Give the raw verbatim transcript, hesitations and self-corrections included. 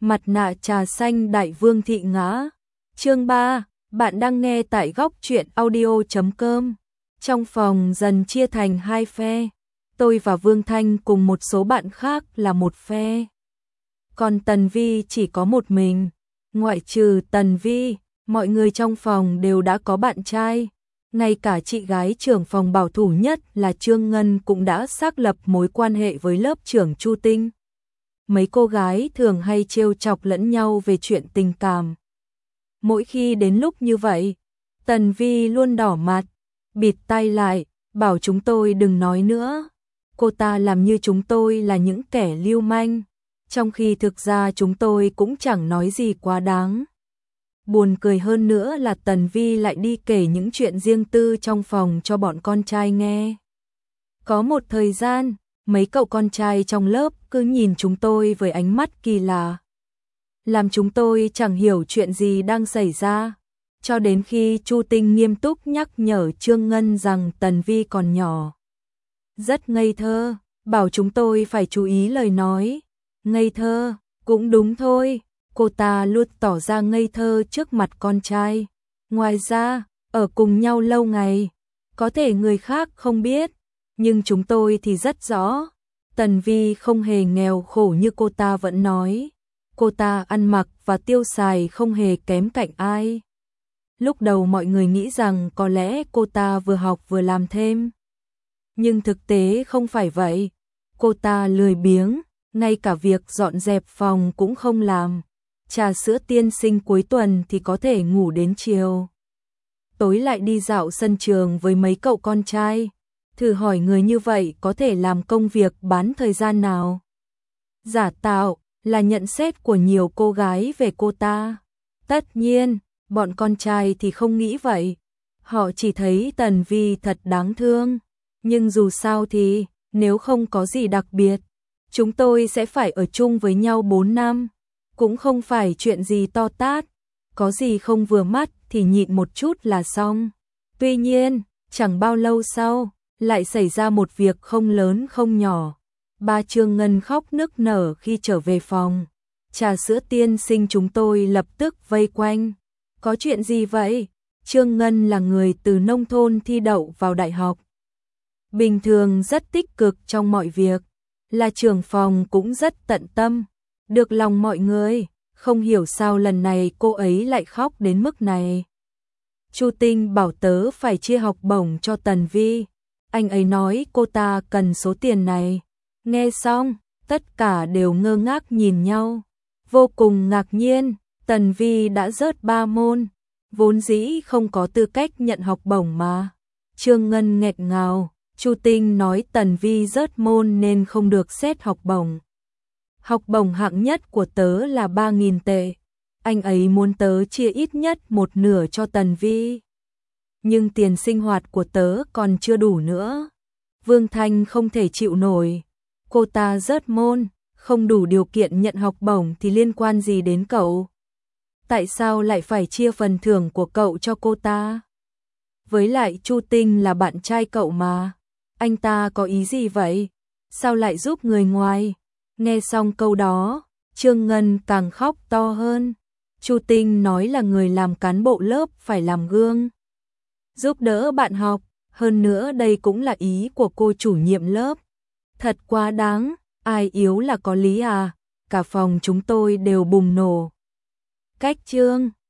Mặt nạ trà xanh Đại Vương thị ngã. Chương ba, bạn đang nghe tại góc truyện audio chấm com. Trong phòng dần chia thành hai phe. Tôi và Vương Thanh cùng một số bạn khác là một phe. Còn Tần Vi chỉ có một mình. Ngoại trừ Tần Vi, mọi người trong phòng đều đã có bạn trai. Ngay cả chị gái trưởng phòng bảo thủ nhất là Trương Ngân cũng đã xác lập mối quan hệ với lớp trưởng Chu Tinh. Mấy cô gái thường hay trêu chọc lẫn nhau về chuyện tình cảm. Mỗi khi đến lúc như vậy, Tần Vi luôn đỏ mặt, bịt tai lại, bảo chúng tôi đừng nói nữa. Cô ta làm như chúng tôi là những kẻ lưu manh, trong khi thực ra chúng tôi cũng chẳng nói gì quá đáng. Buồn cười hơn nữa là Tần Vi lại đi kể những chuyện riêng tư trong phòng cho bọn con trai nghe. Có một thời gian, mấy cậu con trai trong lớp cứ nhìn chúng tôi với ánh mắt kỳ lạ, làm chúng tôi chẳng hiểu chuyện gì đang xảy ra, cho đến khi Chu Tinh nghiêm túc nhắc nhở Trương Ngân rằng Tần Vi còn nhỏ, rất ngây thơ, bảo chúng tôi phải chú ý lời nói. Ngây thơ, cũng đúng thôi, cô ta luôn tỏ ra ngây thơ trước mặt con trai. Ngoài ra, ở cùng nhau lâu ngày, có thể người khác không biết, nhưng chúng tôi thì rất rõ. Tần Vi không hề nghèo khổ như cô ta vẫn nói. Cô ta ăn mặc và tiêu xài không hề kém cạnh ai. Lúc đầu mọi người nghĩ rằng có lẽ cô ta vừa học vừa làm thêm. Nhưng thực tế không phải vậy. Cô ta lười biếng, ngay cả việc dọn dẹp phòng cũng không làm. Trà sữa tiên sinh cuối tuần thì có thể ngủ đến chiều. Tối lại đi dạo sân trường với mấy cậu con trai. Thử hỏi người như vậy có thể làm công việc bán thời gian nào? Giả tạo là nhận xét của nhiều cô gái về cô ta. Tất nhiên, bọn con trai thì không nghĩ vậy. Họ chỉ thấy Tần Vi thật đáng thương. Nhưng dù sao thì, nếu không có gì đặc biệt, chúng tôi sẽ phải ở chung với nhau bốn năm. Cũng không phải chuyện gì to tát. Có gì không vừa mắt thì nhịn một chút là xong. Tuy nhiên, chẳng bao lâu sau, lại xảy ra một việc không lớn không nhỏ. Ba Trương Ngân khóc nức nở khi trở về phòng. Trà sữa tiên sinh chúng tôi lập tức vây quanh. Có chuyện gì vậy? Trương Ngân là người từ nông thôn thi đậu vào đại học. Bình thường rất tích cực trong mọi việc. Là trưởng phòng cũng rất tận tâm. Được lòng mọi người. Không hiểu sao lần này cô ấy lại khóc đến mức này. Chu Tinh bảo tớ phải chia học bổng cho Tần Vi. Anh ấy nói cô ta cần số tiền này. Nghe xong, tất cả đều ngơ ngác nhìn nhau. Vô cùng ngạc nhiên, Tần Vi đã rớt ba môn. Vốn dĩ không có tư cách nhận học bổng mà. Trương Ngân nghẹt ngào, Chu Tinh nói Tần Vi rớt môn nên không được xét học bổng. Học bổng hạng nhất của tớ là ba nghìn tệ. Anh ấy muốn tớ chia ít nhất một nửa cho Tần Vi. Nhưng tiền sinh hoạt của tớ còn chưa đủ nữa. Vương Thanh không thể chịu nổi. Cô ta rớt môn, không đủ điều kiện nhận học bổng thì liên quan gì đến cậu? Tại sao lại phải chia phần thưởng của cậu cho cô ta? Với lại Chu Tinh là bạn trai cậu mà. Anh ta có ý gì vậy? Sao lại giúp người ngoài? Nghe xong câu đó, Trương Ngân càng khóc to hơn. Chu Tinh nói là người làm cán bộ lớp phải làm gương, giúp đỡ bạn học, hơn nữa đây cũng là ý của cô chủ nhiệm lớp. Thật quá đáng, ai yếu là có lý à, cả phòng chúng tôi đều bùng nổ. Cách chương